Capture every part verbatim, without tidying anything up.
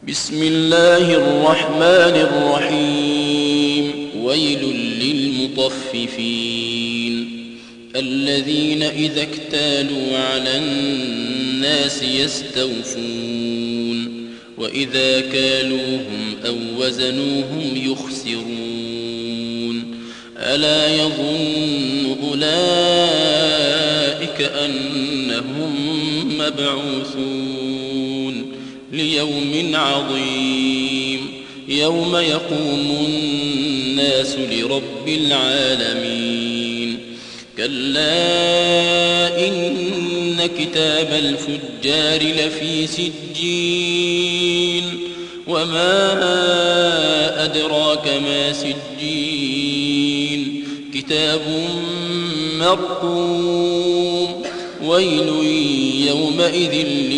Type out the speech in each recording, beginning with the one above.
بسم الله الرحمن الرحيم ويل للمطففين الذين إذا اكتالوا على الناس يستوفون وإذا كالوهم أو وزنوهم يخسرون ألا يظن أولئك أنهم مبعوثون ليوم عظيم يوم يقوم الناس لرب العالمين كلا إن كتاب الفجار لفي سجين وما أدراك ما سجين كتاب مرقوم ويل يومئذ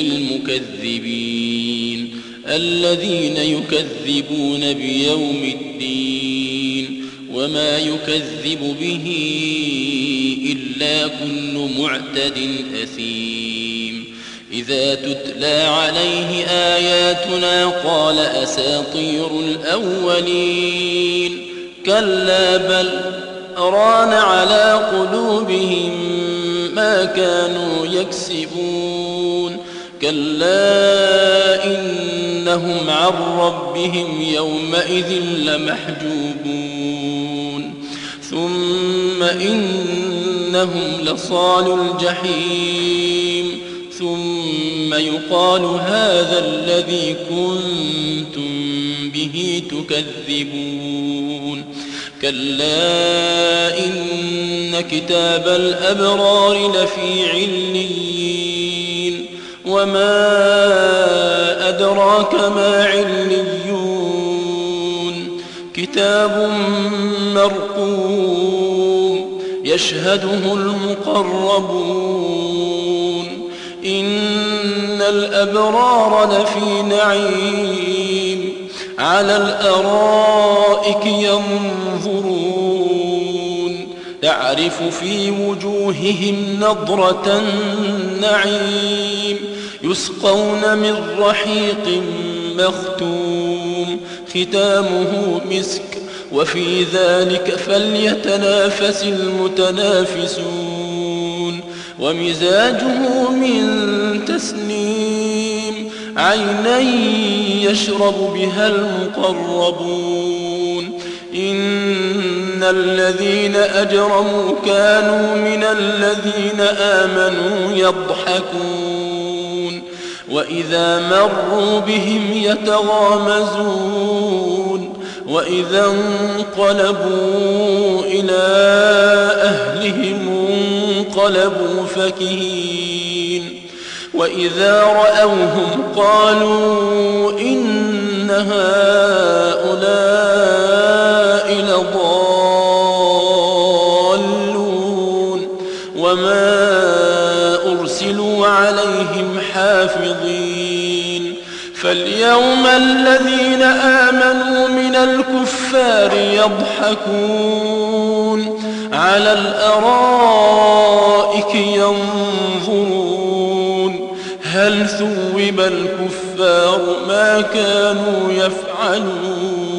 للمكذبين الذين يكذبون بيوم الدين وما يكذب به إلا كل معتد أثيم إذا تتلى عليه آياتنا قال أساطير الأولين كلا بل ران على قلوبهم ما كانوا يكسبون كلا إنهم عن ربهم يومئذ لمحجوبون ثم إنهم لصالوا الجحيم ثم يقال هذا الذي كنتم به تكذبون كلا إن كتاب الأبرار لفي عليين وما أدراك ما عليون كتاب مرقوم يشهده المقربون إن الأبرار لفي نعيم على الأرائك ينظرون تعرف في وجوههم نضرة النعيم يسقون من رحيق مختوم ختامه مسك وفي ذلك فليتنافس المتنافسون ومزاجه من تسنيم عينا يشرب بها المقربون إن الذين أجرموا كانوا من الذين آمنوا يضحكون وإذا مروا بهم يتغامزون وإذا انقلبوا إلى أهلهم انقلبوا فكهين وإذا رأوهم قالوا إن هؤلاء لضالون وما أرسلوا عليهم حافظين فاليوم الذين آمنوا من الكفار يضحكون على الأرائك ينظرون هل ثوب الكفار ما كانوا يفعلون